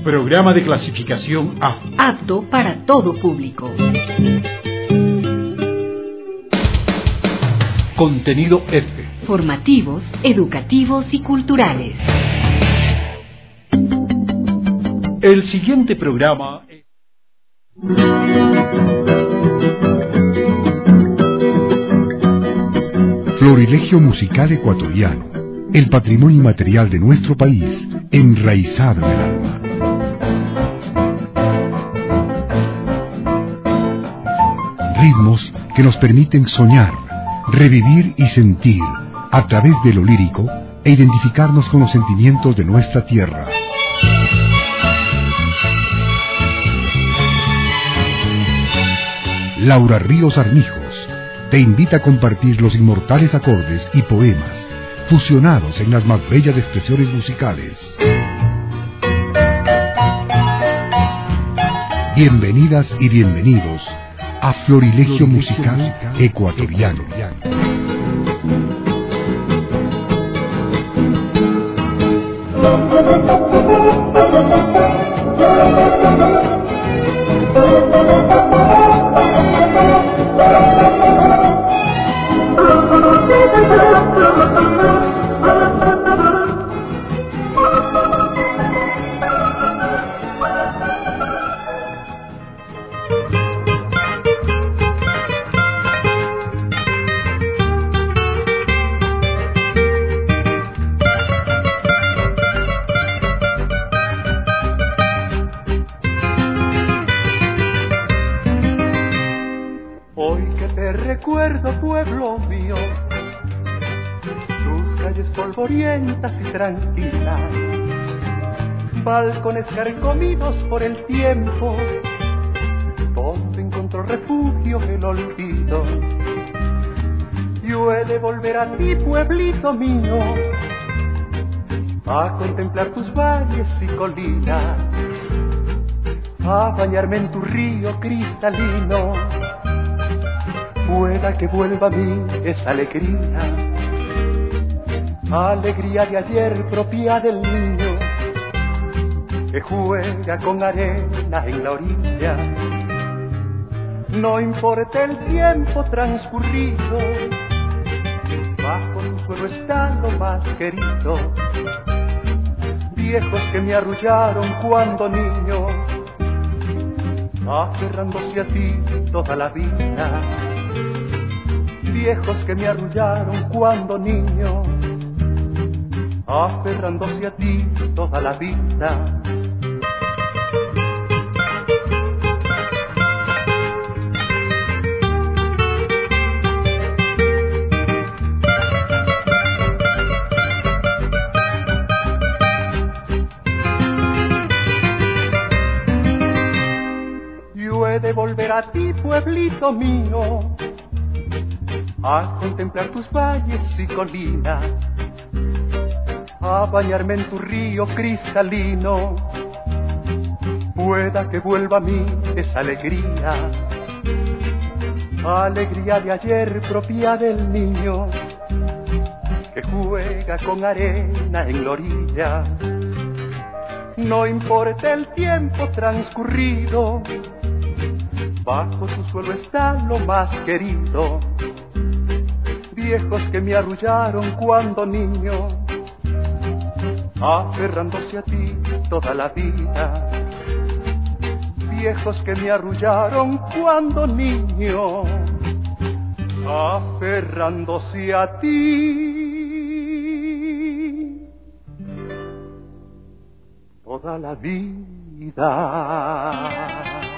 Programa de clasificación A. Apto para todo público. Contenido F. Formativos, educativos y culturales. El siguiente programa es... Florilegio musical ecuatoriano, el patrimonio inmaterial de nuestro país, enraizado en el alma. Ritmos que nos permiten soñar, revivir y sentir a través de lo lírico e identificarnos con los sentimientos de nuestra tierra. Laura Ríos Armijos te invita a compartir los inmortales acordes y poemas fusionados en las más bellas expresiones musicales. Bienvenidas y bienvenidos a Florilegio musical ecuatoriano. Y tranquila, balcones carcomidos por el tiempo, donde encontró refugio el olvido. Yo he de volver a ti, pueblito mío, a contemplar tus valles y colinas, a bañarme en tu río cristalino. Pueda que vuelva a mí esa alegría, alegría de ayer propia del niño que juega con arena en la orilla. No importa el tiempo transcurrido, bajo tu suelo está lo más querido. Viejos que me arrullaron cuando niño, aferrándose a ti toda la vida. Viejos que me arrullaron cuando niño, aferrándose a ti toda la vida. Yo he de volver a ti, pueblito mío, a contemplar tus valles y colinas, a bañarme en tu río cristalino. Pueda que vuelva a mí esa alegría, alegría de ayer propia del niño que juega con arena en la orilla. No importa el tiempo transcurrido, bajo tu suelo está lo más querido. Viejos que me arrullaron cuando niño, aferrándose a ti toda la vida. Viejos que me arrullaron cuando niño, aferrándose a ti toda la vida.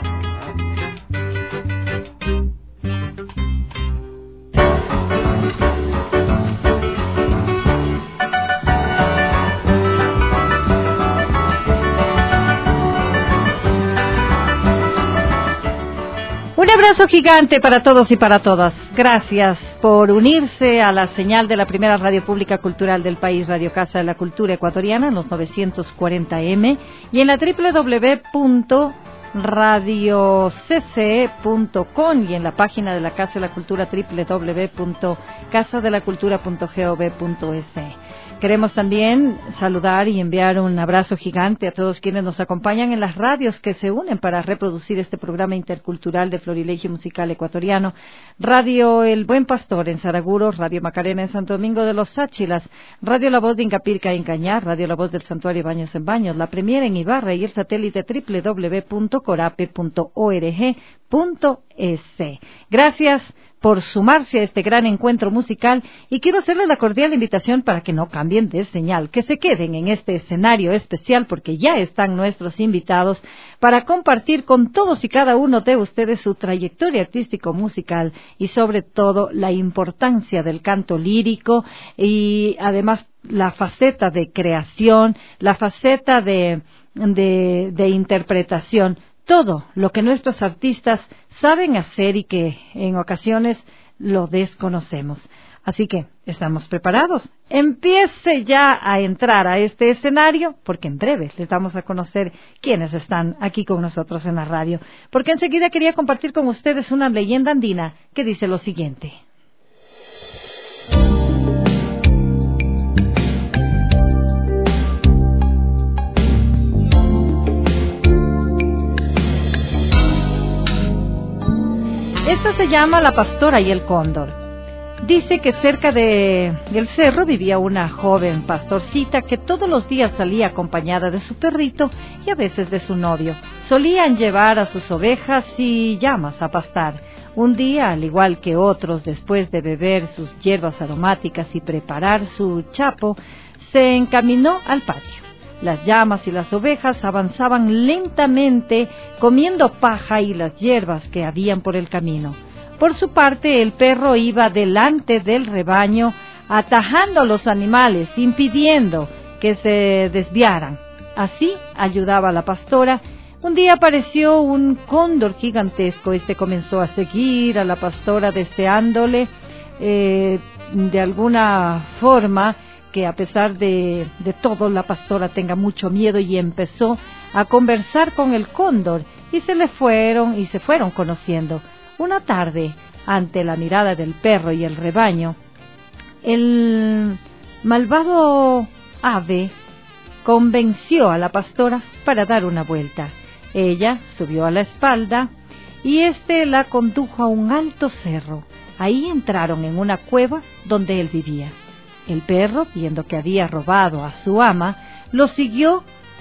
Un abrazo gigante para todos y para todas. Gracias por unirse a la señal de la primera radio pública cultural del país, Radio Casa de la Cultura Ecuatoriana, en los 940M y en la www.radiocce.com y en la página de la Casa de la Cultura www.casadelacultura.gov.es. Queremos también saludar y enviar un abrazo gigante a todos quienes nos acompañan en las radios que se unen para reproducir este programa intercultural de Florilegio Musical Ecuatoriano. Radio El Buen Pastor en Saraguro, Radio Macarena en Santo Domingo de los Sáchilas, Radio La Voz de Incapirca en Cañar, Radio La Voz del Santuario Baños en Baños, La Premier en Ibarra y el satélite www.corape.org.es. Gracias por sumarse a este gran encuentro musical y quiero hacerles la cordial invitación para que no cambien de señal, que se queden en este escenario especial porque ya están nuestros invitados para compartir con todos y cada uno de ustedes su trayectoria artístico-musical y sobre todo la importancia del canto lírico y además la faceta de creación, la faceta de interpretación. Todo lo que nuestros artistas saben hacer y que en ocasiones lo desconocemos. Así que, ¿estamos preparados? Empiece ya a entrar a este escenario, porque en breve les vamos a conocer quiénes están aquí con nosotros en la radio. Porque enseguida quería compartir con ustedes una leyenda andina que dice lo siguiente. Esta se llama La Pastora y el Cóndor. Dice que cerca del cerro vivía una joven pastorcita que todos los días salía acompañada de su perrito y a veces de su novio. Solían llevar a sus ovejas y llamas a pastar. Un día, al igual que otros, después de beber sus hierbas aromáticas y preparar su chapo, se encaminó al patio. Las llamas y las ovejas avanzaban lentamente, comiendo paja y las hierbas que habían por el camino. Por su parte, el perro iba delante del rebaño, atajando a los animales, impidiendo que se desviaran. Así ayudaba a la pastora. Un día apareció un cóndor gigantesco. Este comenzó a seguir a la pastora, deseándole de alguna forma que a pesar de todo la pastora tenga mucho miedo, y empezó a conversar con el cóndor y se fueron conociendo. Una tarde, ante la mirada del perro y el rebaño, el malvado ave convenció a la pastora para dar una vuelta. Ella subió a la espalda y la condujo a un alto cerro. Ahí entraron en una cueva donde él vivía. El perro, viendo que había robado a su ama, lo siguió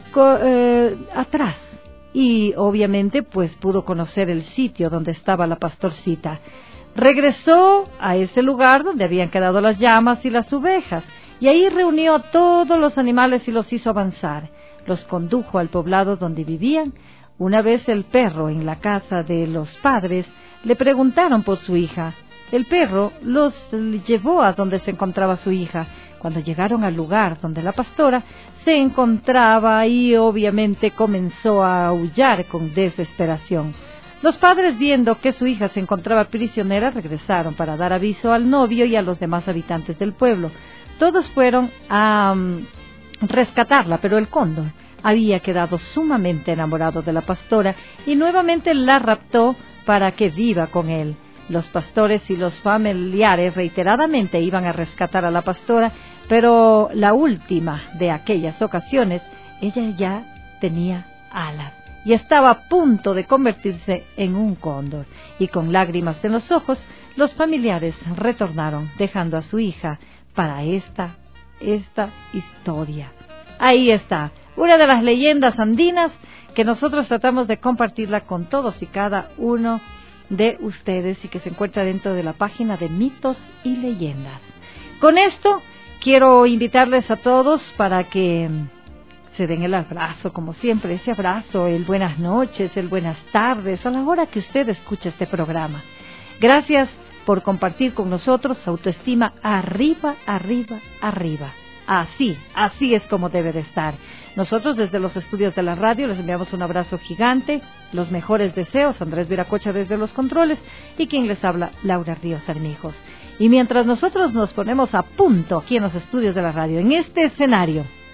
atrás y obviamente pues pudo conocer el sitio donde estaba la pastorcita. Regresó a ese lugar donde habían quedado las llamas y las ovejas y ahí reunió a todos los animales y los hizo avanzar. Los condujo al poblado donde vivían. Una vez el perro en la casa de los padres le preguntaron por su hija. El perro los llevó a donde se encontraba su hija. Cuando llegaron al lugar donde la pastora se encontraba, y obviamente comenzó a aullar con desesperación. Los padres, viendo que su hija se encontraba prisionera, regresaron para dar aviso al novio y a los demás habitantes del pueblo. Todos fueron a rescatarla, pero el cóndor había quedado sumamente enamorado de la pastora y nuevamente la raptó para que viva con él. Los pastores y los familiares reiteradamente iban a rescatar a la pastora, pero la última de aquellas ocasiones, ella ya tenía alas y estaba a punto de convertirse en un cóndor. Y con lágrimas en los ojos, los familiares retornaron, dejando a su hija para esta historia. Ahí está, una de las leyendas andinas que nosotros tratamos de compartirla con todos y cada uno de ustedes y que se encuentra dentro de la página de Mitos y Leyendas. Con esto quiero invitarles a todos para que se den el abrazo, como siempre, ese abrazo, el buenas noches, el buenas tardes, a la hora que usted escuche este programa. Gracias por compartir con nosotros. Autoestima arriba, arriba, arriba. Así es como debe de estar. Nosotros desde los estudios de la radio les enviamos un abrazo gigante, los mejores deseos, Andrés Viracocha desde los controles y quien les habla, Laura Ríos Armijos. Y mientras nosotros nos ponemos a punto aquí en los estudios de la radio, en este escenario,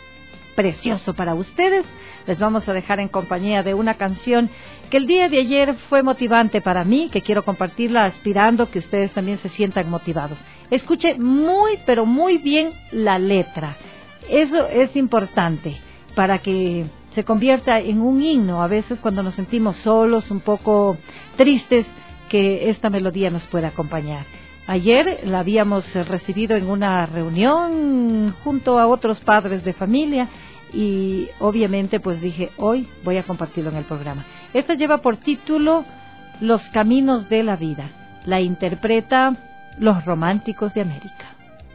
precioso para ustedes. Les vamos a dejar en compañía de una canción que el día de ayer fue motivante para mí, que quiero compartirla aspirando que ustedes también se sientan motivados. Escuche muy, pero muy bien la letra. Eso es importante para que se convierta en un himno. A veces cuando nos sentimos solos, un poco tristes, que esta melodía nos pueda acompañar. Ayer la habíamos recibido en una reunión junto a otros padres de familia y obviamente pues dije, hoy voy a compartirlo en el programa. Esta lleva por título Los Caminos de la Vida. La interpreta Los Románticos de América.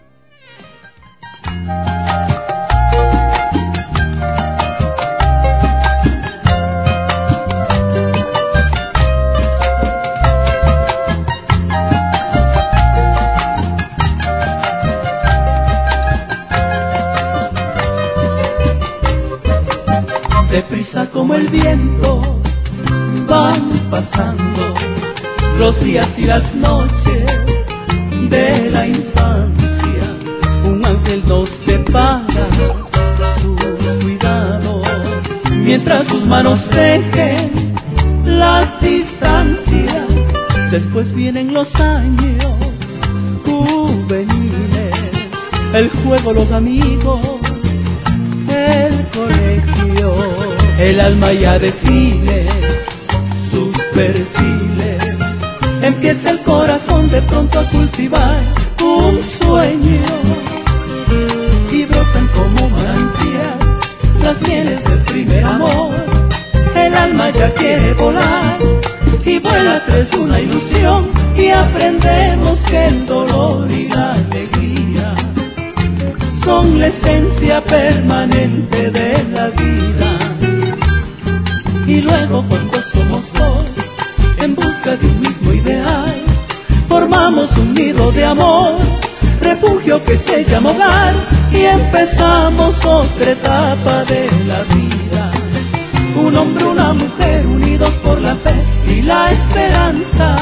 Deprisa como el viento van pasando los días y las noches de la infancia. Un ángel nos depara su cuidado mientras sus manos dejen las distancias. Después vienen los años juveniles, el juego, los amigos, el colegio. El alma ya define sus perfiles. Empieza el corazón de pronto a cultivar un sueño y brotan como manantial las mieles del primer amor. El alma ya quiere volar y vuela tras una ilusión y aprendemos que el dolor y la alegría son la esencia permanente de la vida. Y luego cuando somos dos, en busca de un mismo ideal, formamos un nido de amor, refugio que se llama hogar, y empezamos otra etapa de la vida. Un hombre, una mujer, unidos por la fe y la esperanza.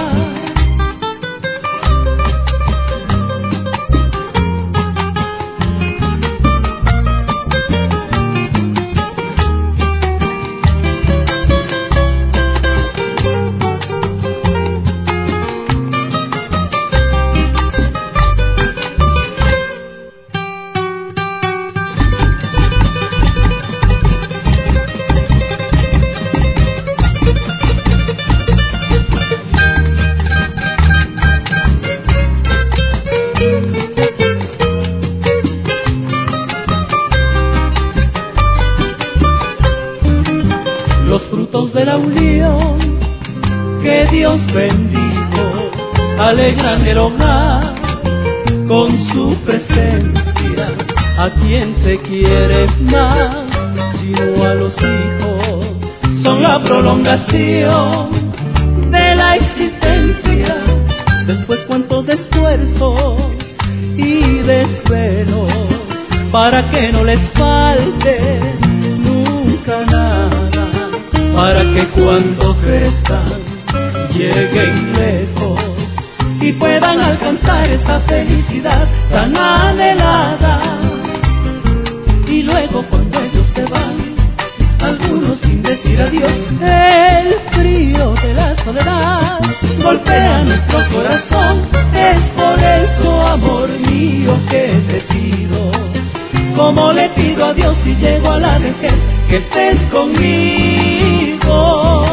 De la unión que Dios bendijo alegran el hogar con su presencia. A quien se quiere más, sino a los hijos, son la prolongación de la existencia. Después cuántos de esfuerzo y desvelo para que no les falte nunca nada, para que cuando crezcan lleguen lejos y puedan alcanzar esta felicidad tan anhelada. Y luego cuando ellos se van, algunos sin decir adiós, el frío de la soledad golpea nuestro corazón. Es por eso, amor mío, que te pido, como le pido a Dios si llego a la vejez, que estés conmigo.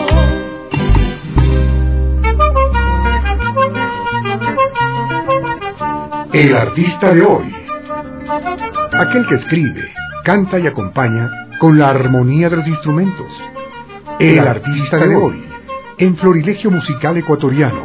El artista de hoy. Aquel que escribe, canta y acompaña con la armonía de los instrumentos. El artista de hoy, en Florilegio Musical Ecuatoriano.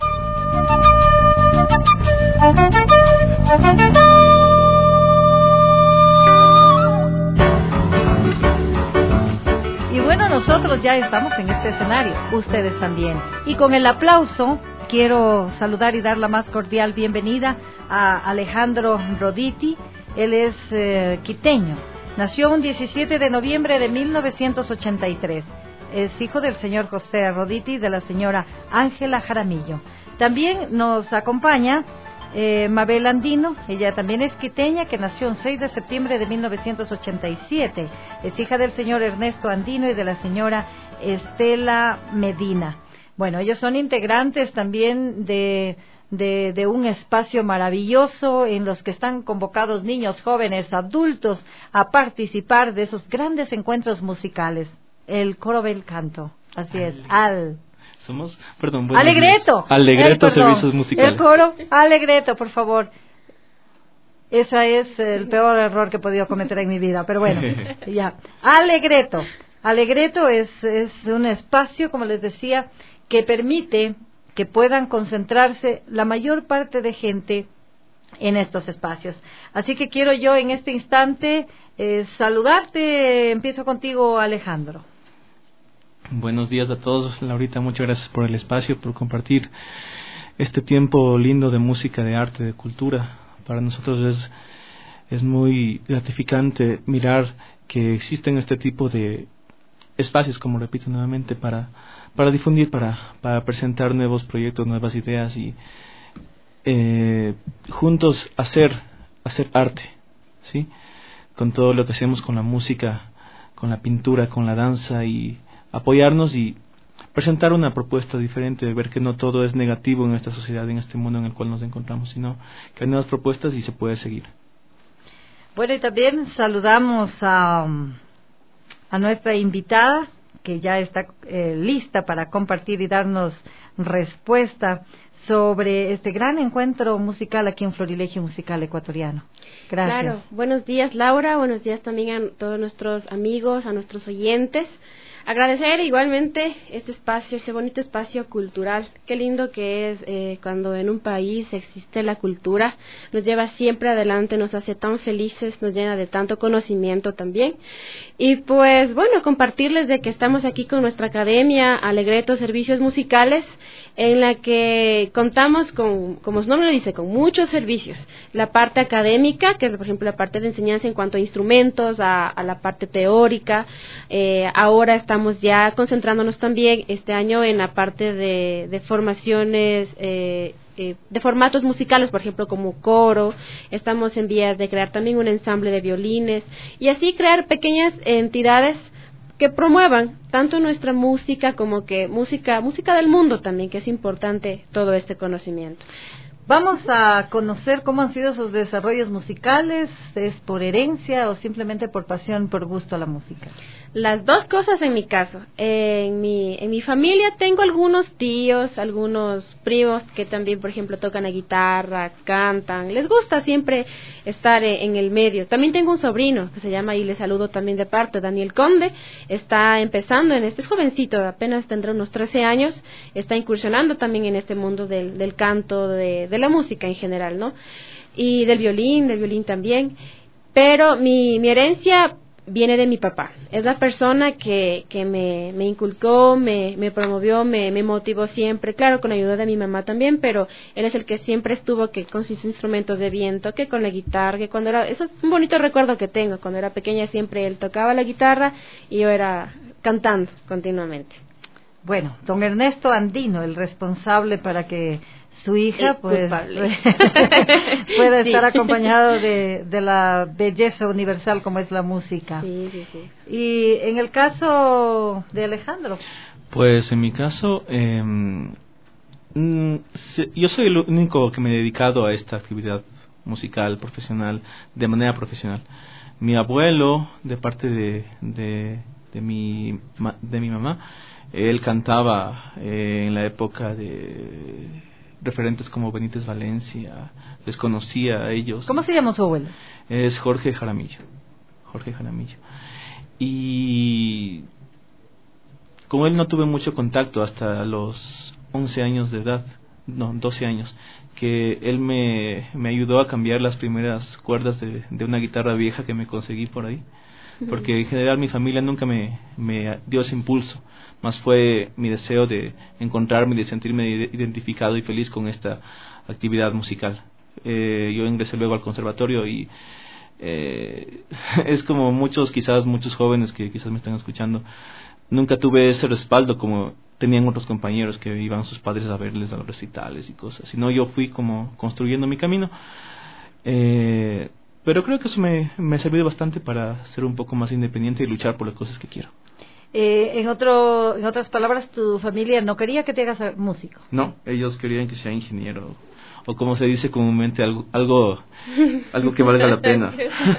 Y bueno, nosotros ya estamos en este escenario, ustedes también. Y con el aplauso quiero saludar y dar la más cordial bienvenida a Alejandro Roditi. Él es quiteño. Nació un 17 de noviembre de 1983. Es hijo del señor José Roditi y de la señora Ángela Jaramillo. También nos acompaña Mabel Andino, ella también es quiteña, que nació el 6 de septiembre de 1987. Es hija del señor Ernesto Andino y de la señora Estela Medina. Bueno, ellos son integrantes también de un espacio maravilloso en los que están convocados niños, jóvenes, adultos a participar de esos grandes encuentros musicales. El Coro Bel Canto, así es, Somos, perdón, Alegreto. Alegreto Servicios Musicales. El coro Alegreto, por favor. Ese es el peor error que he podido cometer en mi vida, pero bueno, ya. Alegreto. Alegreto es un espacio, como les decía, que permite que puedan concentrarse la mayor parte de gente en estos espacios. Así que quiero yo en este instante saludarte. Empiezo contigo, Alejandro. Buenos días a todos, Laurita, muchas gracias por el espacio, por compartir este tiempo lindo de música, de arte, de cultura. Para nosotros es muy gratificante mirar que existen este tipo de espacios, como repito nuevamente, para difundir, para presentar nuevos proyectos, nuevas ideas y juntos hacer arte, ¿sí? Con todo lo que hacemos con la música, con la pintura, con la danza, y apoyarnos y presentar una propuesta diferente, ver que no todo es negativo en esta sociedad, en este mundo en el cual nos encontramos, sino que hay nuevas propuestas y se puede seguir. Bueno, y también saludamos a nuestra invitada, que ya está lista para compartir y darnos respuesta sobre este gran encuentro musical aquí en Florilegio Musical Ecuatoriano. Gracias. Claro, buenos días, Laura, buenos días también a todos nuestros amigos, a nuestros oyentes. Agradecer igualmente este espacio, ese bonito espacio cultural. Qué lindo que es cuando en un país existe la cultura. Nos lleva siempre adelante, nos hace tan felices, nos llena de tanto conocimiento también. Y pues bueno, compartirles de que estamos aquí con nuestra academia Alegreto Servicios Musicales, en la que contamos con, como su nombre lo dice, con muchos servicios. La parte académica, que es por ejemplo la parte de enseñanza en cuanto a instrumentos, a la parte teórica. Ahora estamos ya concentrándonos también este año en la parte de formaciones de formatos musicales, por ejemplo como coro. Estamos en vías de crear también un ensamble de violines y así crear pequeñas entidades que promuevan tanto nuestra música como que música del mundo también, que es importante todo este conocimiento. Vamos a conocer cómo han sido sus desarrollos musicales. ¿Es por herencia o simplemente por pasión, por gusto a la música? Las dos cosas en mi caso. En mi familia tengo algunos tíos, algunos primos que también, por ejemplo, tocan la guitarra, cantan. Les gusta siempre estar en el medio. También tengo un sobrino que se llama, y le saludo también de parte, Daniel Conde. Está empezando en es jovencito, apenas tendrá unos 13 años. Está incursionando también en este mundo del canto, de la música en general, ¿no? Y del violín también. Pero mi herencia viene de mi papá. Es la persona que me inculcó, me promovió, me motivó siempre, claro, con ayuda de mi mamá también, pero él es el que siempre estuvo que con sus instrumentos de viento, que con la guitarra, que cuando era, eso es un bonito recuerdo que tengo, cuando era pequeña siempre él tocaba la guitarra y yo era cantando continuamente. Bueno, don Ernesto Andino, el responsable para que su hija pues pueda estar acompañado de la belleza universal como es la música. Sí. Y en el caso de Alejandro. Pues en mi caso, yo soy el único que me he dedicado a esta actividad musical profesional, de manera profesional. Mi abuelo, de parte de mi mamá, él cantaba en la época de referentes como Benítez Valencia, les conocía a ellos. ¿Cómo se llama su abuelo? Es Jorge Jaramillo. Y con él no tuve mucho contacto hasta los 11 años de edad, 12 años, que él me ayudó a cambiar las primeras cuerdas de una guitarra vieja que me conseguí por ahí, porque en general mi familia nunca me dio ese impulso, más fue mi deseo de encontrarme y de sentirme identificado y feliz con esta actividad musical. Yo ingresé luego al conservatorio y es como muchos jóvenes que quizás me están escuchando, nunca tuve ese respaldo como tenían otros compañeros que iban sus padres a verles a los recitales y cosas, sino yo fui como construyendo mi camino. Pero creo que eso me ha servido bastante para ser un poco más independiente y luchar por las cosas que quiero. En otras palabras, ¿tu familia no quería que te hagas músico? No, ellos querían que sea ingeniero, o como se dice comúnmente, algo que valga la pena.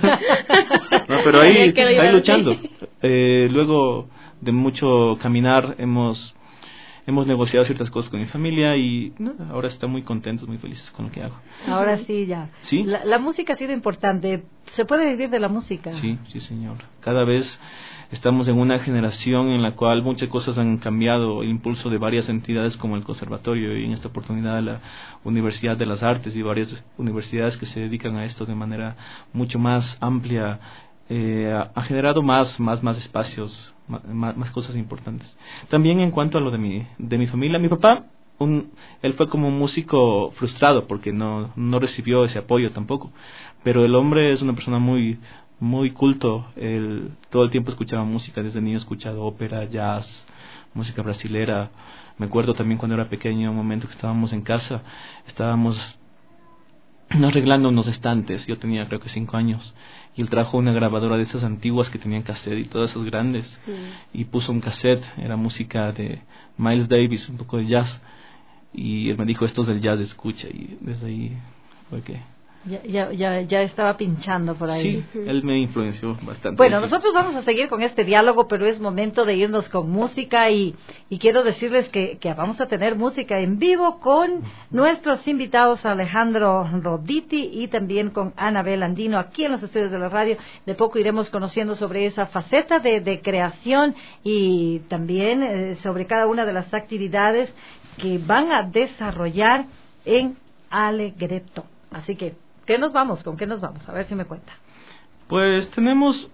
No, pero ahí luchando. Luego de mucho caminar hemos negociado ciertas cosas con mi familia y ahora están muy contentos, muy felices con lo que hago. Ahora sí, ya. ¿Sí? La música ha sido importante. ¿Se puede vivir de la música? Sí, señor. Cada vez estamos en una generación en la cual muchas cosas han cambiado, el impulso de varias entidades como el Conservatorio y en esta oportunidad la Universidad de las Artes y varias universidades que se dedican a esto de manera mucho más amplia, ha generado más espacios, más cosas importantes. También en cuanto a lo de mi familia, mi papá, él fue como un músico frustrado porque no recibió ese apoyo tampoco, pero el hombre es una persona muy culto. Él todo el tiempo escuchaba música, desde niño escuchado ópera, jazz, música brasilera. Me acuerdo también cuando era pequeño, un momento que estábamos en casa, estábamos arreglando unos estantes, yo tenía creo que 5 años, y él trajo una grabadora de esas antiguas que tenían cassette y todas esas grandes, y puso un cassette, era música de Miles Davis, un poco de jazz, y él me dijo, esto es del jazz, escucha, y desde ahí fue que... Ya estaba pinchando por ahí. Sí, él me influenció bastante. Bueno, nosotros vamos a seguir con este diálogo, pero es momento de irnos con música y quiero decirles que vamos a tener música en vivo con nuestros invitados Alejandro Roditi y también con Anabel Andino aquí en los estudios de la radio. De poco iremos conociendo sobre esa faceta de creación y también sobre cada una de las actividades que van a desarrollar en Alegreto. Así que ¿con qué nos vamos? A ver si me cuenta. Pues tenemos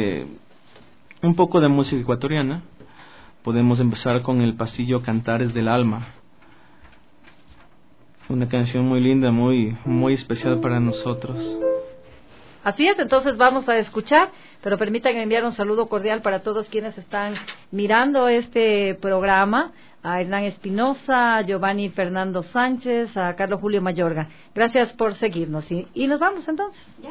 un poco de música ecuatoriana. Podemos empezar con el pasillo Cantares del Alma. Una canción muy linda, muy especial para nosotros. Así es, entonces vamos a escuchar, pero permítanme enviar un saludo cordial para todos quienes están mirando este programa, a Hernán Espinosa, a Giovanni Fernando Sánchez, a Carlos Julio Mayorga. Gracias por seguirnos y nos vamos entonces. ¿Ya?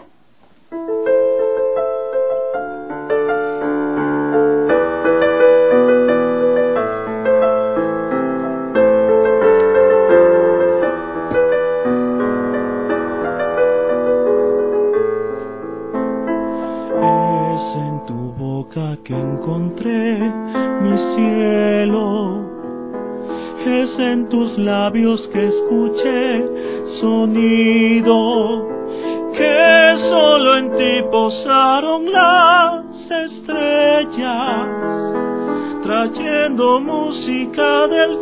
Que encontré mi cielo, es en tus labios que escuché sonido, que solo en ti posaron las estrellas, trayendo música del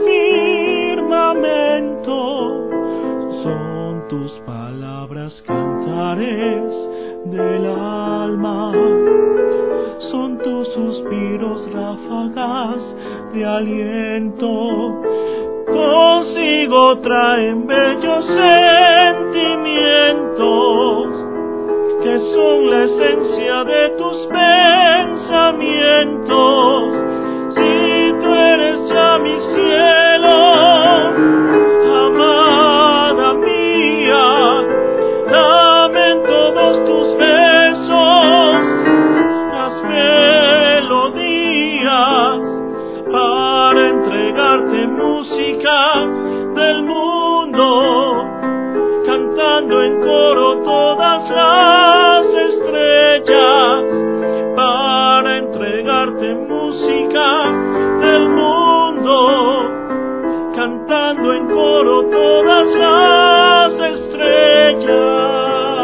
firmamento. Son tus palabras cantares del alma, son tus suspiros ráfagas de aliento, consigo traen bellos sentimientos, que son la esencia de tus pensamientos. Si tú eres ya mi cielo, amada mía, dame en todos tus besos melodías para entregarte música del mundo, cantando en coro todas las estrellas, para entregarte música del mundo, cantando en coro todas las estrellas.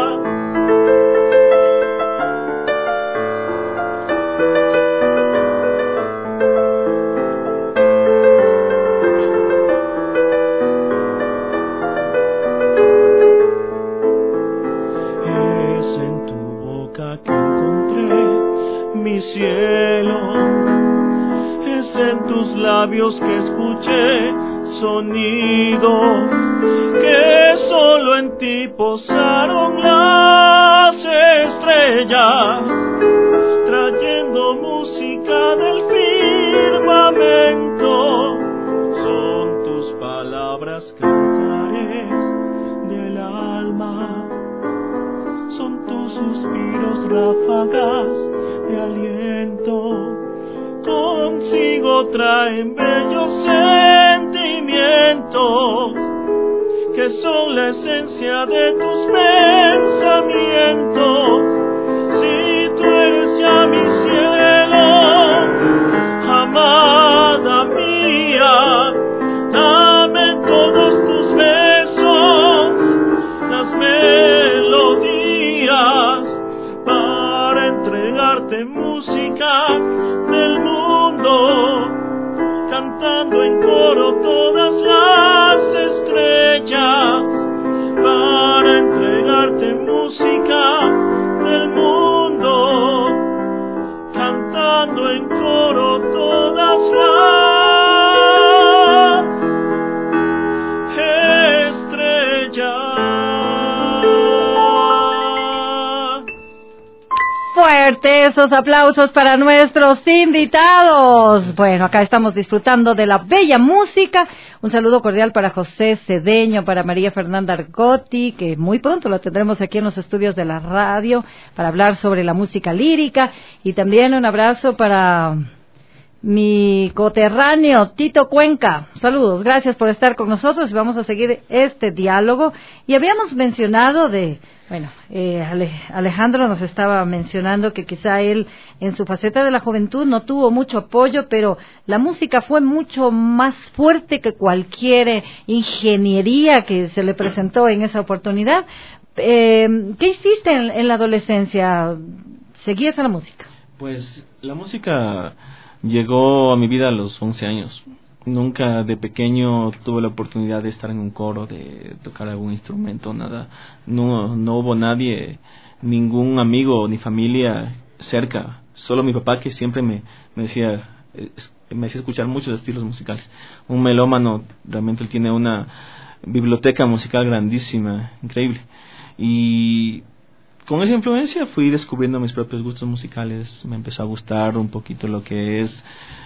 Cielo, es en tus labios que escuché sonido, que solo en ti posaron las estrellas, trayendo música del de aliento, consigo traen bellos sentimientos que son la esencia de tus pensamientos. Si tú eres ya mi cielo, amada mía, dame todos tus besos, las melodías, para entregarte música del mundo, cantando en coro todas las estrellas, para entregarte música del mundo, cantando en coro todas las estrellas. Fuerte esos aplausos para nuestros invitados. Bueno, acá estamos disfrutando de la bella música. Un saludo cordial para José Cedeño, para María Fernanda Argotti, que muy pronto lo tendremos aquí en los estudios de la radio para hablar sobre la música lírica. Y también un abrazo para mi coterráneo Tito Cuenca. Saludos, gracias por estar con nosotros y vamos a seguir este diálogo. Y habíamos mencionado Alejandro nos estaba mencionando que quizá él en su faceta de la juventud no tuvo mucho apoyo, pero la música fue mucho más fuerte que cualquier ingeniería que se le presentó en esa oportunidad. ¿Qué hiciste en la adolescencia? ¿Seguías a la música? Pues la música llegó a mi vida a los 11 años. Nunca de pequeño tuve la oportunidad de estar en un coro, de tocar algún instrumento, nada. No hubo nadie, ningún amigo ni familia cerca. Solo mi papá, que siempre me hacía escuchar muchos estilos musicales. Un melómano, realmente él tiene una biblioteca musical grandísima, increíble. Y con esa influencia fui descubriendo mis propios gustos musicales. Me empezó a gustar un poquito lo que es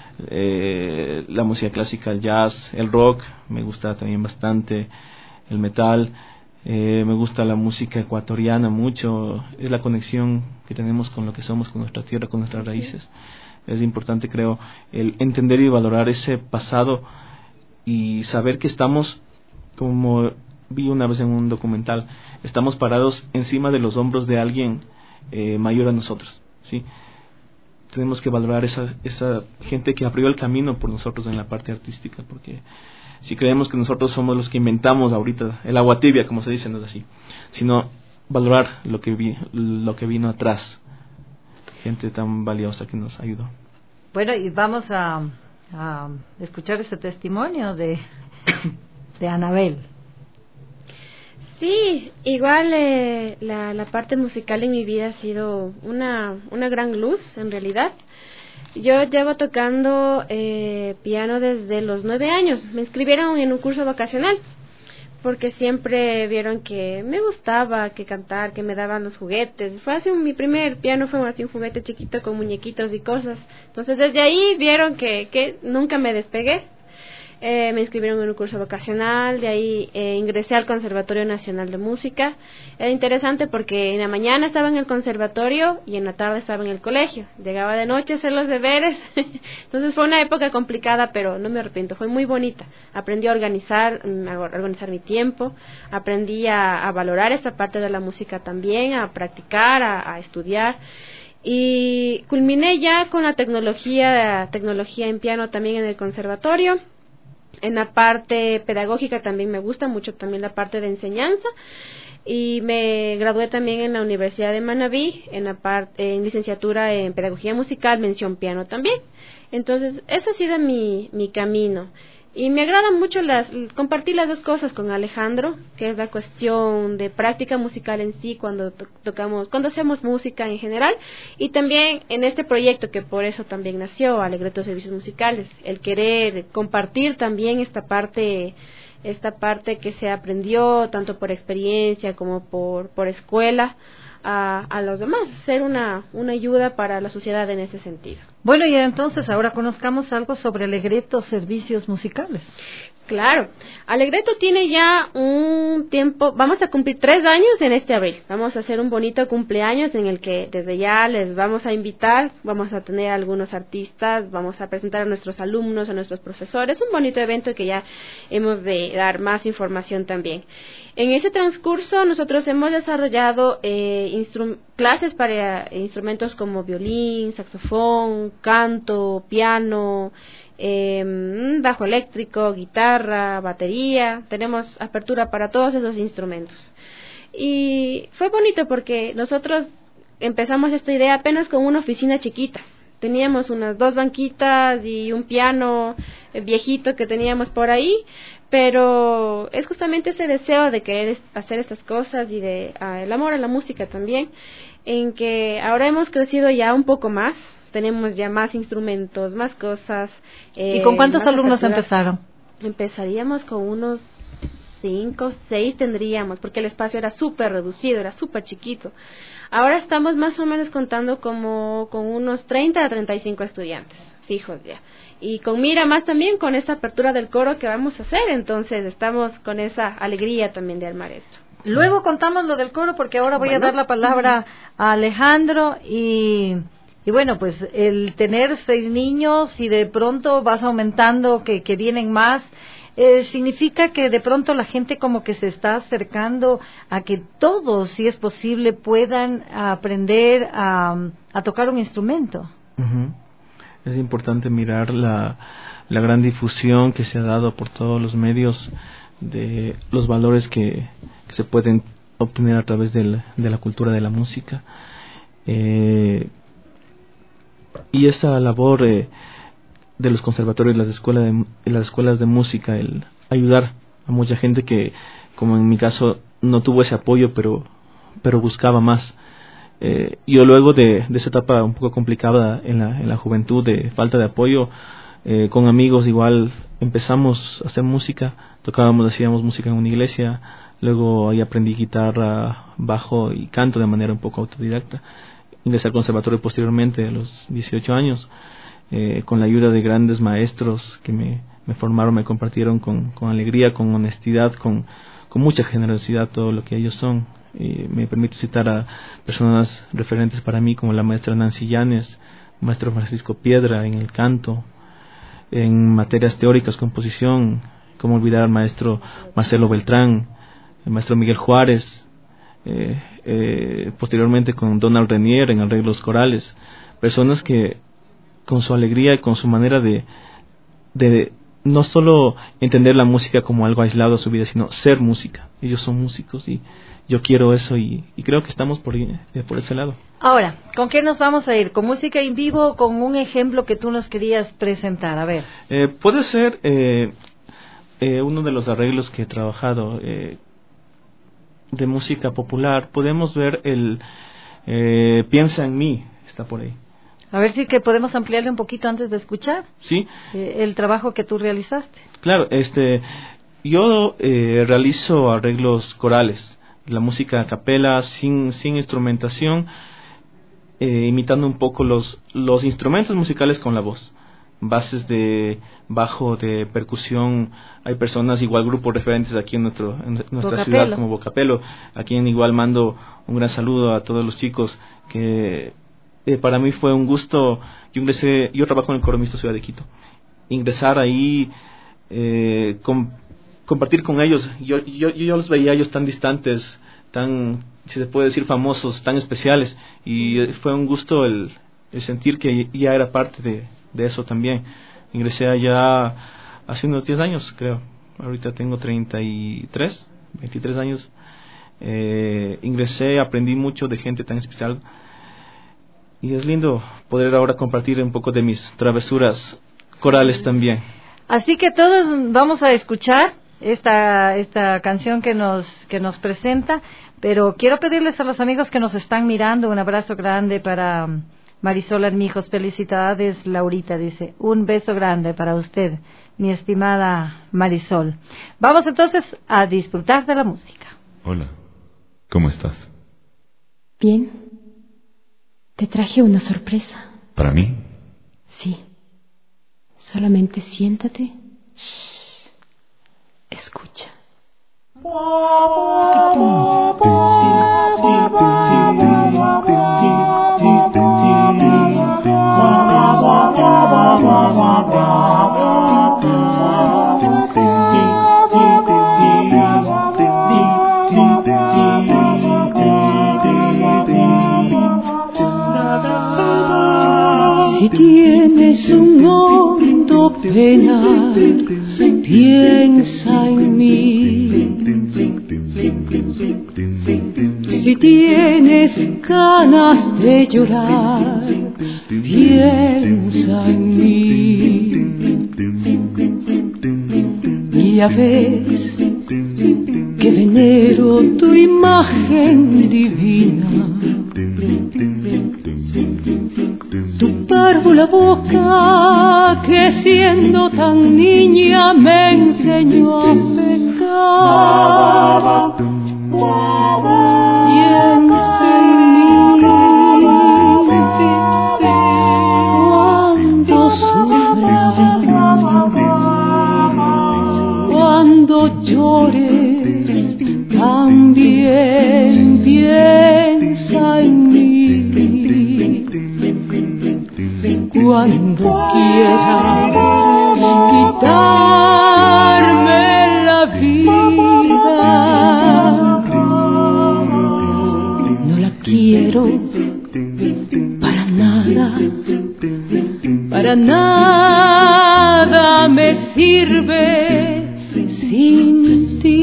la música clásica, el jazz, el rock, me gusta también bastante, el metal, me gusta la música ecuatoriana mucho, es la conexión que tenemos con lo que somos, con nuestra tierra, con nuestras raíces. Es importante, creo, el entender y valorar ese pasado y saber que estamos, como vi una vez en un documental, estamos parados encima de los hombros de alguien mayor a nosotros, ¿sí? Tenemos que valorar esa gente que abrió el camino por nosotros en la parte artística, porque si creemos que nosotros somos los que inventamos ahorita el agua tibia, como se dice, no es así, sino valorar lo que vino atrás, gente tan valiosa que nos ayudó. Bueno, y vamos a escuchar ese testimonio de Anabel. Sí, igual la parte musical en mi vida ha sido una gran luz, en realidad. Yo llevo tocando piano desde los 9 años. Me inscribieron en un curso vacacional porque siempre vieron que me gustaba que cantar, que me daban los juguetes. Mi primer piano fue así un juguete chiquito con muñequitos y cosas. Entonces desde ahí vieron que nunca me despegué. Me inscribieron en un curso vacacional, de ahí ingresé al Conservatorio Nacional de Música. Era interesante porque en la mañana estaba en el conservatorio y en la tarde estaba en el colegio. Llegaba de noche a hacer los deberes. Entonces fue una época complicada, pero no me arrepiento, fue muy bonita. Aprendí a organizar mi tiempo, aprendí a valorar esa parte de la música también, a practicar, a estudiar. Y culminé ya con la tecnología en piano también en el conservatorio. En la parte pedagógica también me gusta mucho también la parte de enseñanza, y me gradué también en la Universidad de Manabí en licenciatura en pedagogía musical, mención piano también. Entonces eso ha sido mi camino, y me agrada mucho compartir las dos cosas con Alejandro, que es la cuestión de práctica musical en sí cuando hacemos música en general, y también en este proyecto que por eso también nació, Alegreto Servicios Musicales, el querer compartir también esta parte que se aprendió tanto por experiencia como por escuela a los demás, ser una ayuda para la sociedad en ese sentido. Bueno, y entonces ahora conozcamos algo sobre Alegreto Servicios Musicales. Claro, Alegreto tiene ya un tiempo, vamos a cumplir 3 años en este abril, vamos a hacer un bonito cumpleaños en el que desde ya les vamos a invitar, vamos a tener algunos artistas, vamos a presentar a nuestros alumnos, a nuestros profesores, un bonito evento que ya hemos de dar más información también. En ese transcurso nosotros hemos desarrollado clases para instrumentos como violín, saxofón, canto, piano, bajo eléctrico, guitarra, batería. Tenemos apertura para todos esos instrumentos. Y fue bonito porque nosotros empezamos esta idea apenas con una oficina chiquita. Teníamos unas 2 banquitas y un piano viejito que teníamos por ahí, pero es justamente ese deseo de querer hacer estas cosas y de el amor a la música también, en que ahora hemos crecido ya un poco más. Tenemos ya más instrumentos, más cosas. ¿Y con cuántos alumnos empezaron? Empezaríamos con unos 5, 6 tendríamos, porque el espacio era súper reducido, era súper chiquito. Ahora estamos más o menos contando como con unos 30 a 35 estudiantes, fijos ya. Y con mira más también con esta apertura del coro que vamos a hacer, entonces estamos con esa alegría también de armar eso. Luego contamos lo del coro, porque ahora voy a dar la palabra a Alejandro y bueno, pues el tener 6 niños y de pronto vas aumentando que vienen más, significa que de pronto la gente como que se está acercando a que todos, si es posible, puedan aprender a tocar un instrumento. Uh-huh. Es importante mirar la gran difusión que se ha dado por todos los medios de los valores que se pueden obtener a través de la cultura de la música. Y esa labor de los conservatorios y las escuelas de música, el ayudar a mucha gente que, como en mi caso, no tuvo ese apoyo, pero buscaba más. Yo luego de esa etapa un poco complicada en la juventud, de falta de apoyo, con amigos igual empezamos a hacer música, hacíamos música en una iglesia, luego ahí aprendí guitarra, bajo y canto de manera un poco autodidacta. Ingresé al conservatorio posteriormente a los 18 años, con la ayuda de grandes maestros que me formaron, me compartieron con alegría, con honestidad, con mucha generosidad todo lo que ellos son. Me permito citar a personas referentes para mí como la maestra Nancy Llanes, el maestro Francisco Piedra en el canto, en materias teóricas, composición, como olvidar al maestro Marcelo Beltrán, el maestro Miguel Juárez, posteriormente con Donald Renier en arreglos corales, personas que con su alegría y con su manera de no solo entender la música como algo aislado de su vida, sino ser música. Ellos son músicos y yo quiero eso y creo que estamos por ese lado. Ahora, ¿con qué nos vamos a ir? ¿Con música en vivo o con un ejemplo que tú nos querías presentar? A ver. Puede ser uno de los arreglos que he trabajado de música popular. Podemos ver el Piensa en mí, está por ahí. A ver si que podemos ampliarle un poquito antes de escuchar. Sí. El trabajo que tú realizaste. Claro, yo realizo arreglos corales, la música a capela, sin instrumentación, imitando un poco los instrumentos musicales con la voz. Bases de bajo, de percusión. Hay personas, igual grupos referentes aquí en nuestra ciudad como Vocapelo, a quien igual mando un gran saludo a todos los chicos que para mí fue un gusto. Yo trabajo en el Coro Mixto Ciudad de Quito, ingresar ahí, compartir con ellos. Yo los veía ellos tan distantes, tan, si se puede decir, famosos, tan especiales, y fue un gusto el sentir que ya era parte de eso también. Ingresé allá hace unos 10 años, creo. Ahorita tengo 23 años. Ingresé, aprendí mucho de gente tan especial. Y es lindo poder ahora compartir un poco de mis travesuras corales también. Así que todos vamos a escuchar esta canción que nos presenta, pero quiero pedirles a los amigos que nos están mirando un abrazo grande para Marisol Armijos. Felicidades, Laurita, dice. Un beso grande para usted, mi estimada Marisol. Vamos entonces a disfrutar de la música. Hola, ¿cómo estás? Bien. Te traje una sorpresa. ¿Para mí? Solamente siéntate. Shh. Escucha. Si tienes un hondo penal, piensa en mí. Si tienes ganas de llorar, piensa en mí. Y ya ves que venero tu imagen divina. Tu párvula boca que siendo tan niña me enseñó a pecar. Piensa en mí cuando sufras, cuando llores, también piensa en mí. Cuando quieras quitarme la vida, no la quiero para nada me sirve sin ti.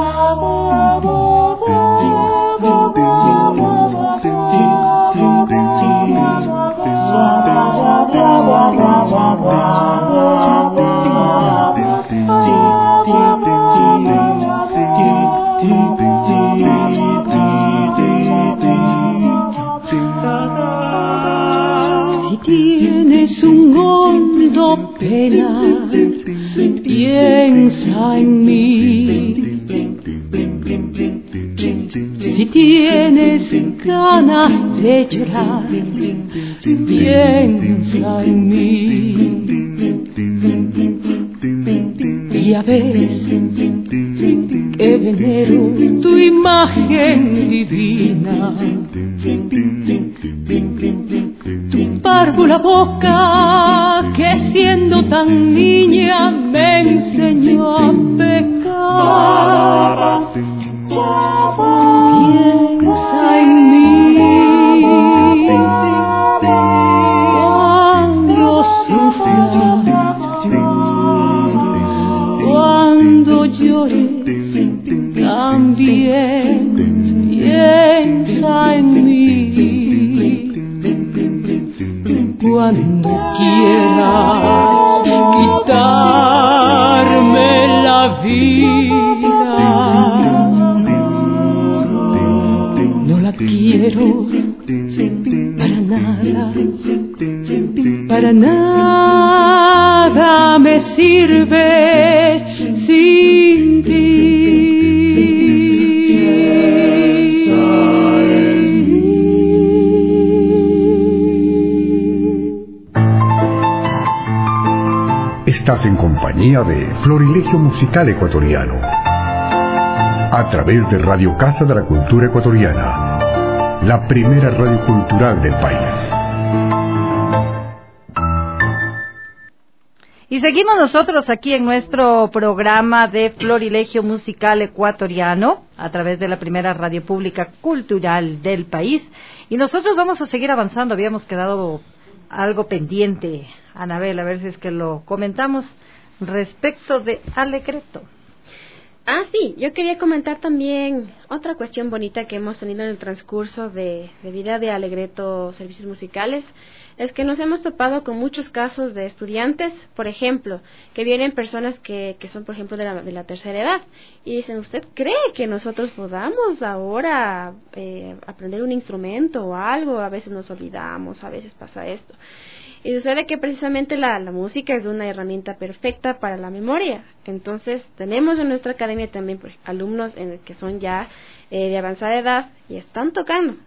Si tienes un hondo penal, piensa en mí. Si tienes ganas de llorar, piensa en mí. Ya ves que venero tu imagen divina. Tu párvula boca que siendo tan niña me enseñó a pecar. Piensa en mí cuando sufras, cuando llores, también piensa en mí. Cuando quieras quitarme la vida, no la quiero para nada me sirve sin ti. Estás en compañía de Florilegio Musical Ecuatoriano, a través de Radio Casa de la Cultura Ecuatoriana, la primera radio cultural del país. Y seguimos nosotros aquí en nuestro programa de Florilegio Musical Ecuatoriano, a través de la primera radio pública cultural del país. Y nosotros vamos a seguir avanzando. Habíamos quedado algo pendiente, Anabel, a ver si es que lo comentamos, respecto de Alegreto. Sí, yo quería comentar también otra cuestión bonita que hemos tenido en el transcurso de vida de Alegreto Servicios Musicales, es que nos hemos topado con muchos casos de estudiantes, por ejemplo, que vienen personas que son, por ejemplo, de la tercera edad, y dicen, ¿usted cree que nosotros podamos ahora aprender un instrumento o algo? A veces nos olvidamos, a veces pasa esto. Y sucede que precisamente la música es una herramienta perfecta para la memoria. Entonces, tenemos en nuestra academia también alumnos que son ya de avanzada edad y están tocando.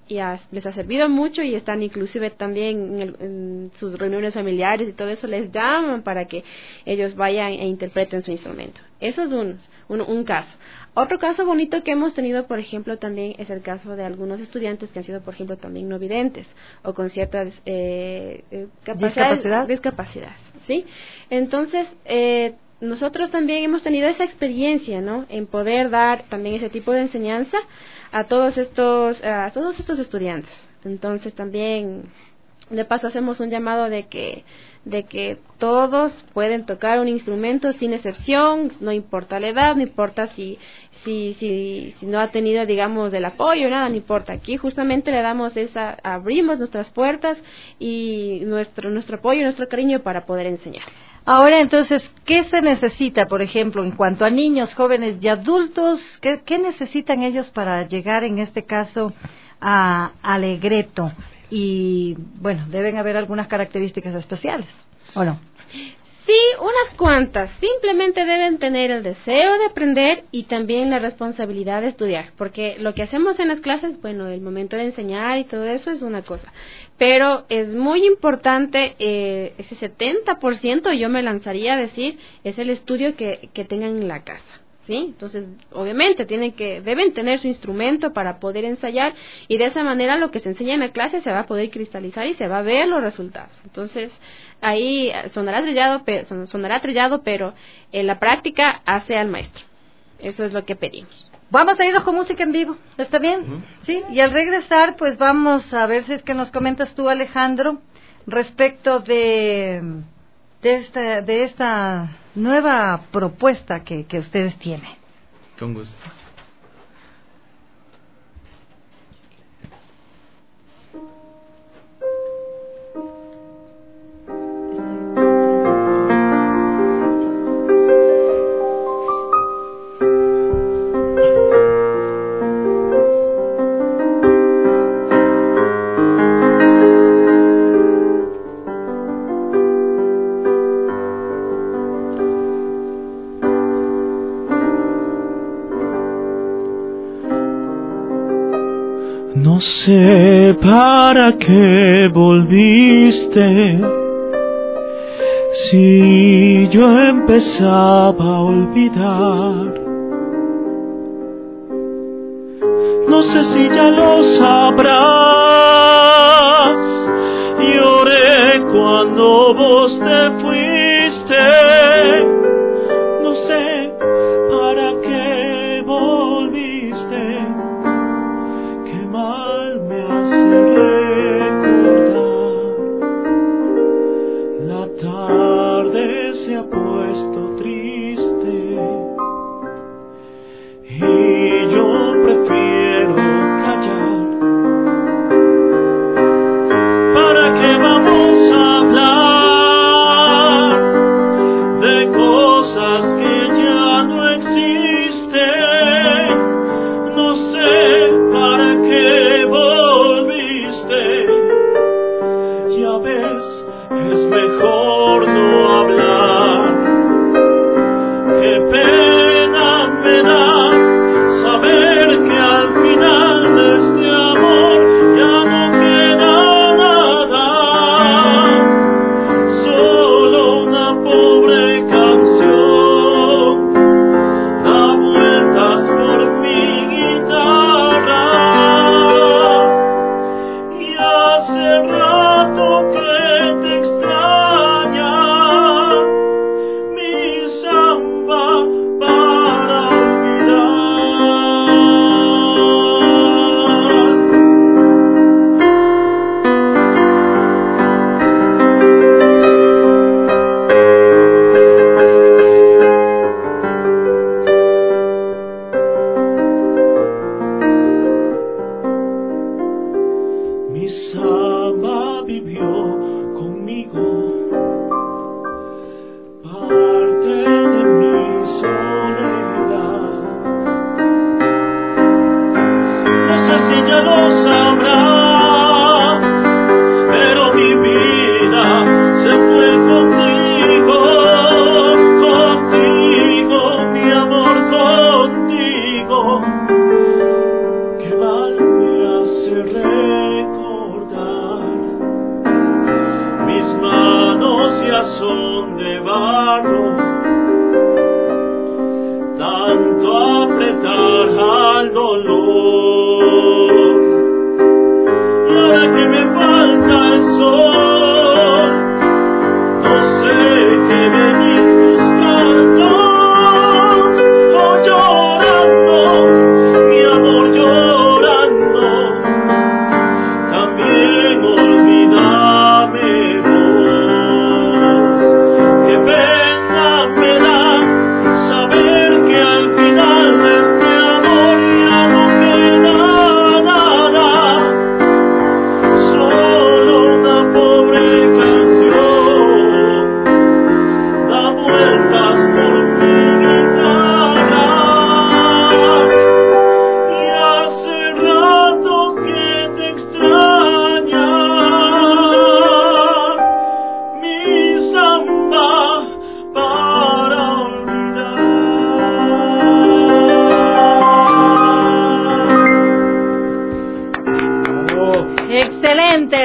les ha servido mucho y están inclusive también en sus reuniones familiares y todo eso, les llaman para que ellos vayan e interpreten su instrumento. Eso es un caso. Otro caso bonito que hemos tenido, por ejemplo, también es el caso de algunos estudiantes que han sido, por ejemplo, también no videntes o con ciertas discapacidades, ¿sí? Entonces, nosotros también hemos tenido esa experiencia, ¿no? En poder dar también ese tipo de enseñanza a todos estos estudiantes. Entonces también, de paso, hacemos un llamado de que todos pueden tocar un instrumento sin excepción, no importa la edad, no importa si no ha tenido, digamos, el apoyo, nada, no importa. Aquí justamente le damos abrimos nuestras puertas y nuestro apoyo, nuestro cariño para poder enseñar. Ahora, entonces, ¿qué se necesita, por ejemplo, en cuanto a niños, jóvenes y adultos? ¿Qué necesitan ellos para llegar, en este caso, a Alegreto? Y, bueno, deben haber algunas características especiales, ¿o no? Sí, unas cuantas. Simplemente deben tener el deseo de aprender y también la responsabilidad de estudiar, porque lo que hacemos en las clases, bueno, el momento de enseñar y todo eso es una cosa, pero es muy importante ese 70%, yo me lanzaría a decir, es el estudio que tengan en la casa. ¿Sí? Entonces, obviamente, deben tener su instrumento para poder ensayar y de esa manera lo que se enseña en la clase se va a poder cristalizar y se va a ver los resultados. Entonces, ahí sonará trillado, pero la práctica hace al maestro. Eso es lo que pedimos. Vamos a irnos con música en vivo, ¿está bien? Sí, y al regresar, pues vamos a ver si es que nos comentas tú, Alejandro, respecto de esta nueva propuesta que ustedes tienen. Con gusto. No sé para qué volviste, si yo empezaba a olvidar. No sé si ya lo sabrás, lloré cuando vos te fuiste. No sé para qué volviste, mal me hace recordar. La tarde se ha puesto triste y yo prefiero callar. ¿Para qué vamos a hablar de cosas que ya no existen? No sé para qué volviste, ya ves, es mejor no hablar.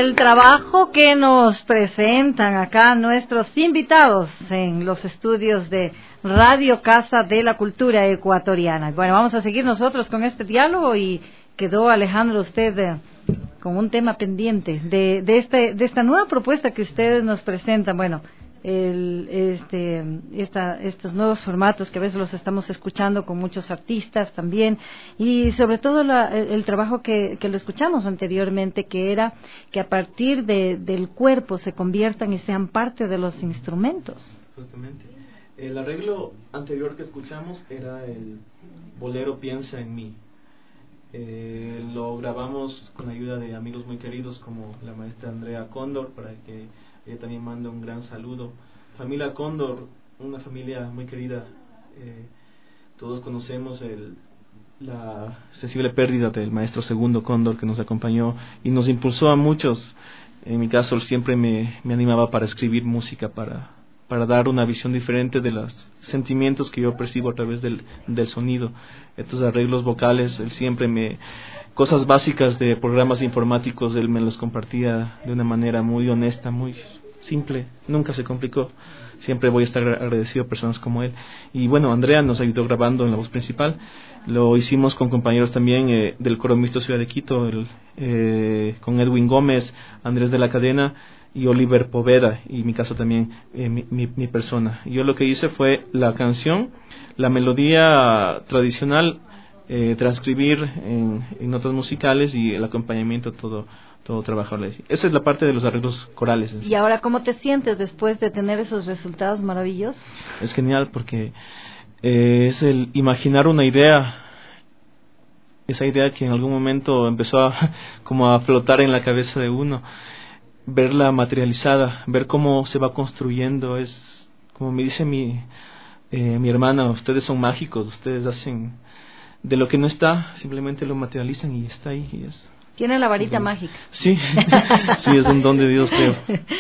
el trabajo que nos presentan acá nuestros invitados en los estudios de Radio Casa de la Cultura Ecuatoriana. Bueno, vamos a seguir nosotros con este diálogo y quedó, Alejandro, usted con un tema pendiente de esta nueva propuesta que ustedes nos presentan. Bueno, estos nuevos formatos que a veces los estamos escuchando con muchos artistas también, y sobre todo el trabajo que lo escuchamos anteriormente, que era que a partir del cuerpo se conviertan y sean parte de los instrumentos. Justamente. El arreglo anterior que escuchamos era el bolero Piensa en mí. Lo grabamos con la ayuda de amigos muy queridos como la maestra Andrea Cóndor, para que ella también manda un gran saludo. Familia Cóndor, una familia muy querida. Todos conocemos la sensible pérdida del maestro Segundo Cóndor, que nos acompañó y nos impulsó a muchos. En mi caso, siempre me animaba para escribir música, para dar una visión diferente de los sentimientos que yo percibo a través del sonido. Estos arreglos vocales, él siempre cosas básicas de programas informáticos, él me los compartía de una manera muy honesta, muy simple, nunca se complicó. Siempre voy a estar agradecido a personas como él. Y bueno, Andrea nos ayudó grabando en la voz principal. Lo hicimos con compañeros también del Coro Mixto Ciudad de Quito, con Edwin Gómez, Andrés de la Cadena y Oliver Poveda, y en mi caso también mi persona. Yo lo que hice fue la canción, la melodía tradicional, transcribir en notas musicales, y el acompañamiento todo trabajarlo así. Esa es la parte de los arreglos corales. ¿Y ahora cómo te sientes después de tener esos resultados maravillosos? Es genial, porque es el imaginar una idea, esa idea que en algún momento empezó como a flotar en la cabeza de uno, verla materializada, ver cómo se va construyendo. Es como me dice mi hermana, ustedes son mágicos, ustedes hacen de lo que no está, simplemente lo materializan y está ahí. Y tiene la varita mágica. Sí, sí, es un don de Dios, creo.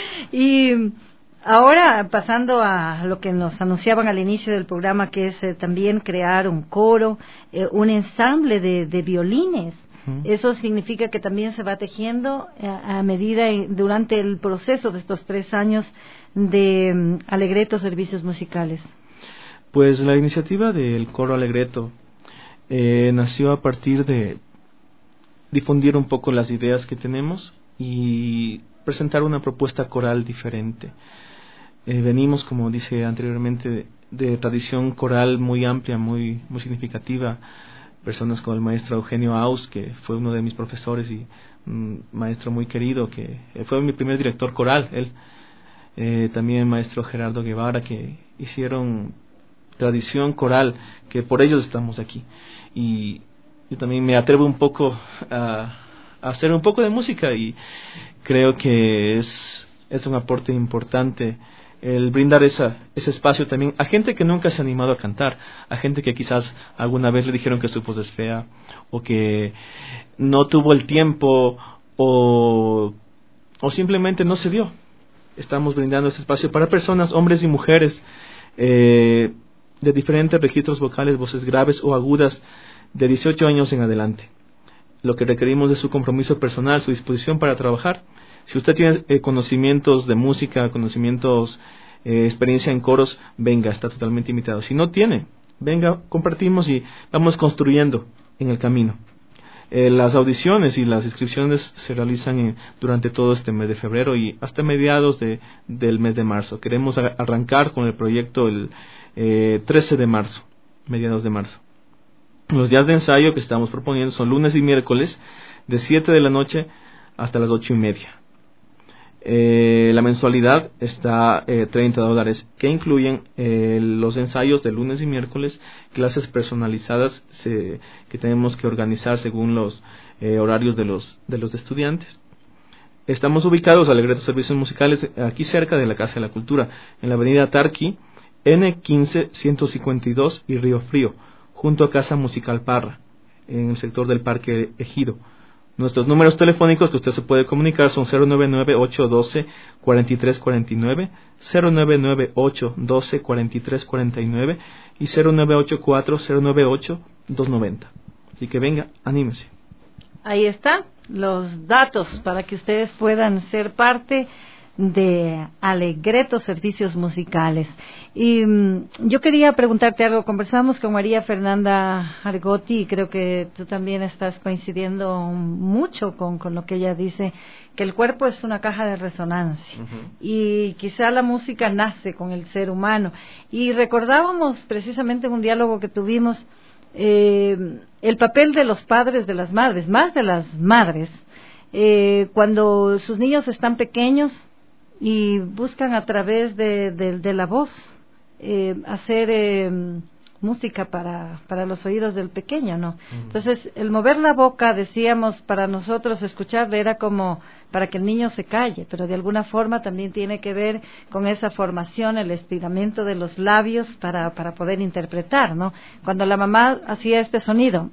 Y ahora, pasando a lo que nos anunciaban al inicio del programa, que es también crear un coro, un ensamble de violines. Eso significa que también se va tejiendo a medida durante el proceso de estos 3 años de Alegreto Servicios Musicales. Pues la iniciativa del Coro Alegreto nació a partir de difundir un poco las ideas que tenemos y presentar una propuesta coral diferente. Venimos, como dije anteriormente, de tradición coral muy amplia, muy significativa. Personas como el maestro Eugenio Aus, que fue uno de mis profesores y un maestro muy querido, que fue mi primer director coral, él. También el maestro Gerardo Guevara, que hicieron tradición coral, que por ellos estamos aquí. Y yo también me atrevo un poco a hacer un poco de música, y creo que es un aporte importante el brindar ese espacio también a gente que nunca se ha animado a cantar, a gente que quizás alguna vez le dijeron que su voz es fea, o que no tuvo el tiempo, o simplemente no se dio. Estamos brindando ese espacio para personas, hombres y mujeres, de diferentes registros vocales, voces graves o agudas, de 18 años en adelante. Lo que requerimos es su compromiso personal, su disposición para trabajar. Si usted tiene conocimientos de música, experiencia en coros, venga, está totalmente invitado. Si no tiene, venga, compartimos y vamos construyendo en el camino. Las audiciones y las inscripciones se realizan durante todo este mes de febrero y hasta mediados del mes de marzo. Queremos arrancar con el proyecto el 13 de marzo, mediados de marzo. Los días de ensayo que estamos proponiendo son lunes y miércoles, de 7 de la noche hasta las 8:30. La mensualidad está $30, que incluyen los ensayos de lunes y miércoles, clases personalizadas que tenemos que organizar según los horarios de los estudiantes. Estamos ubicados a Alegreto Servicios Musicales, aquí cerca de la Casa de la Cultura, en la avenida Tarqui, N15-152 y Río Frío, junto a Casa Musical Parra, en el sector del Parque Ejido. Nuestros números telefónicos que usted se puede comunicar son 099-812-4349, 099-812-4349 y 0984-098-290. Así que venga, anímese. Ahí está, los datos para que ustedes puedan ser parte de Alegreto Servicios Musicales. Y yo quería preguntarte algo. Conversamos con María Fernanda Argotti y creo que tú también estás coincidiendo mucho con lo que ella dice, que el cuerpo es una caja de resonancia. Y quizá la música nace con el ser humano. Y recordábamos precisamente en un diálogo que tuvimos el papel de los padres, de las madres, más de las madres, cuando sus niños están pequeños y buscan a través de la voz hacer música para los oídos del pequeño, ¿no? Entonces, el mover la boca, decíamos, para nosotros escuchar era como para que el niño se calle, pero de alguna forma también tiene que ver con esa formación, el estiramiento de los labios para poder interpretar, ¿no? Cuando la mamá hacía este sonido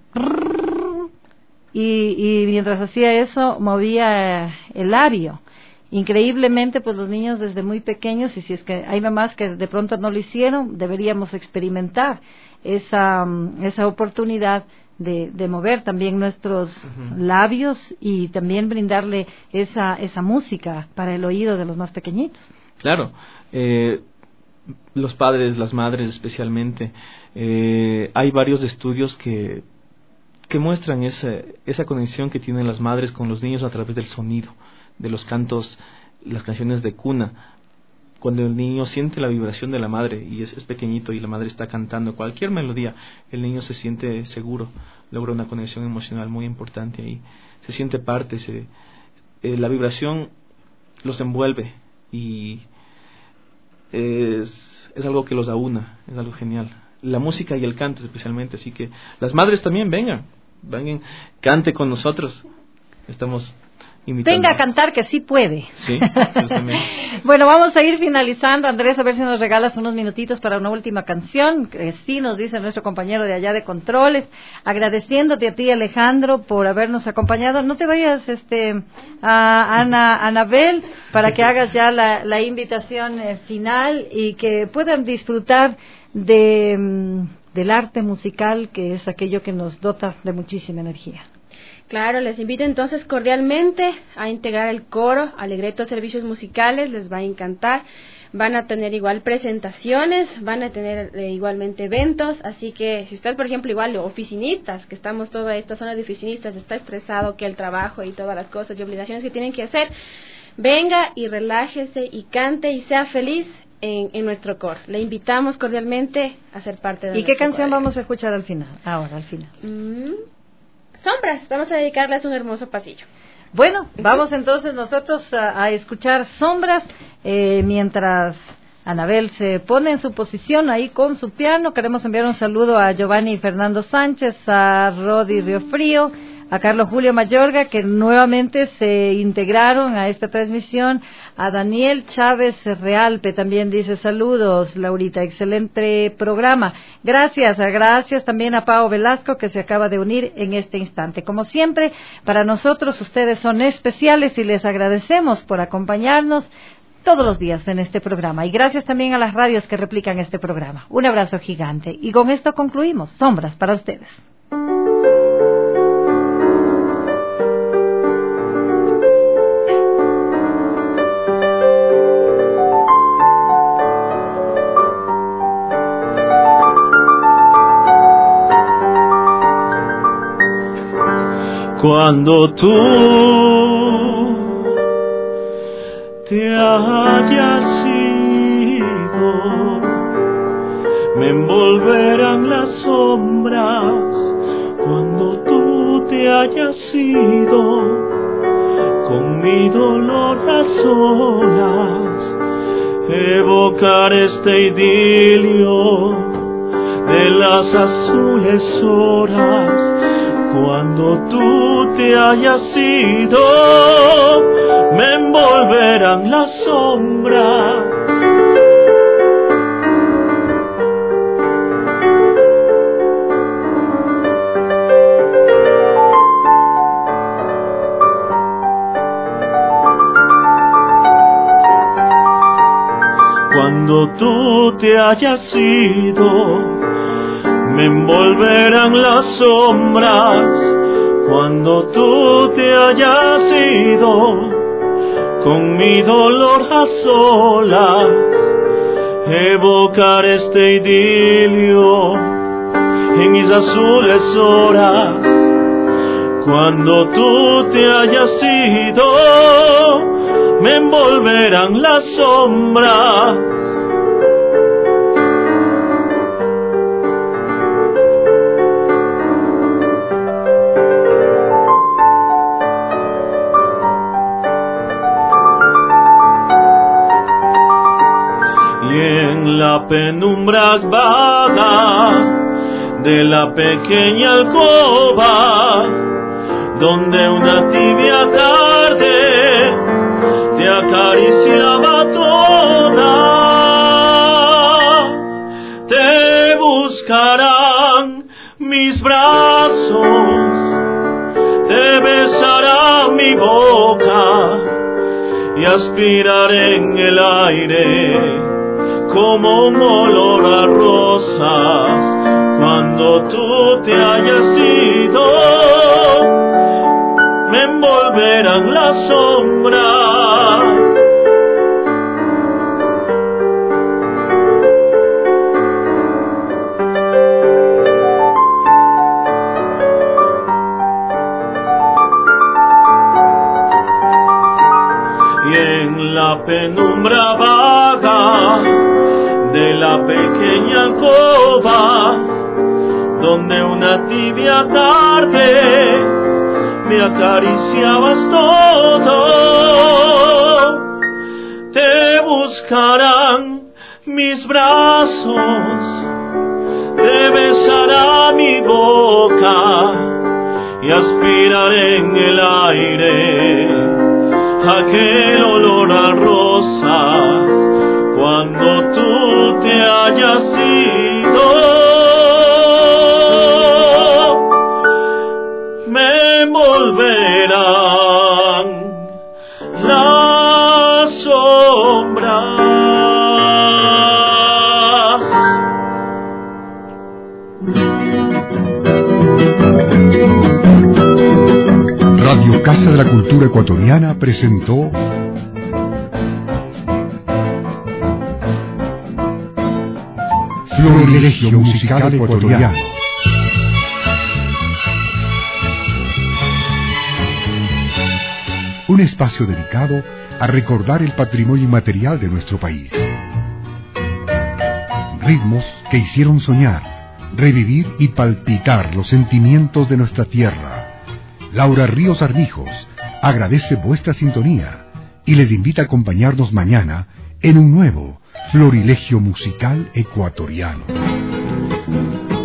y mientras hacía eso movía el labio. Increíblemente, pues los niños desde muy pequeños, y si es que hay mamás que de pronto no lo hicieron, deberíamos experimentar esa oportunidad de mover también nuestros labios y también brindarle esa música para el oído de los más pequeñitos. Claro, los padres, las madres especialmente, hay varios estudios que muestran esa conexión que tienen las madres con los niños a través del sonido, de los cantos, las canciones de cuna. Cuando el niño siente la vibración de la madre y es pequeñito y la madre está cantando cualquier melodía, el niño se siente seguro, logra una conexión emocional muy importante ahí, se siente parte, la vibración los envuelve y es algo que los aúna, es algo genial. La música y el canto especialmente, así que las madres también vengan, cante con nosotros, estamos imitando. Venga a cantar que sí puede. Sí, también. Bueno, vamos a ir finalizando. Andrés, a ver si nos regalas unos minutitos para una última canción, que sí nos dice nuestro compañero de allá de controles, agradeciéndote a ti, Alejandro, por habernos acompañado. No te vayas a Anabel para que hagas ya la invitación final y que puedan disfrutar del arte musical, que es aquello que nos dota de muchísima energía. Claro, les invito entonces cordialmente a integrar el coro Alegreto Servicios Musicales, les va a encantar. Van a tener igual presentaciones, van a tener igualmente eventos, así que si usted, por ejemplo, igual oficinistas, que estamos toda esta zona de oficinistas, está estresado que el trabajo y todas las cosas y obligaciones que tienen que hacer, venga y relájese y cante y sea feliz en nuestro coro. Le invitamos cordialmente a ser parte de nuestro ¿Y qué canción coro. vamos a escuchar al final? Ahora, al final. Sombras, vamos a dedicarles un hermoso pasillo. Bueno, vamos entonces nosotros a escuchar Sombras, mientras Anabel se pone en su posición ahí con su piano. Queremos enviar un saludo a Giovanni y Fernando Sánchez, a Rodi Riofrío, a Carlos Julio Mayorga, que nuevamente se integraron a esta transmisión, a Daniel Chávez Realpe, también dice saludos, Laurita, excelente programa. Gracias también a Pao Velasco, que se acaba de unir en este instante. Como siempre, para nosotros ustedes son especiales y les agradecemos por acompañarnos todos los días en este programa. Y gracias también a las radios que replican este programa. Un abrazo gigante. Y con esto concluimos. Sombras para ustedes. Cuando tú te hayas ido, me envolverán las sombras. Cuando tú te hayas ido, con mi dolor a solas, evocar este idilio de las azules horas. Cuando tú te hayas ido, me envolverán las sombras. Cuando tú te hayas ido, me envolverán las sombras. Cuando tú te hayas ido, con mi dolor a solas, evocar este idilio en mis azules horas. Cuando tú te hayas ido, me envolverán las sombras. La penumbra vaga de la pequeña alcoba, donde una tibia tarde te acariciaba toda, te buscarán mis brazos, te besará mi boca y aspiraré en el aire como un olor a rosas. Cuando tú te hayas ido, me envolverán las sombras. Y en la penumbra vaga de la pequeña alcoba, donde una tibia tarde me acariciabas todo, te buscarán mis brazos, te besará mi boca y aspiraré en el aire aquel olor a rosas. Cuando tú te hayas ido, me envolverán las sombras. Radio Casa de la Cultura Ecuatoriana presentó Florilegio Musical Ecuatoriano. Un espacio dedicado a recordar el patrimonio inmaterial de nuestro país. Ritmos que hicieron soñar, revivir y palpitar los sentimientos de nuestra tierra. Laura Ríos Armijos agradece vuestra sintonía y les invita a acompañarnos mañana en un nuevo Florilegio Musical Ecuatoriano.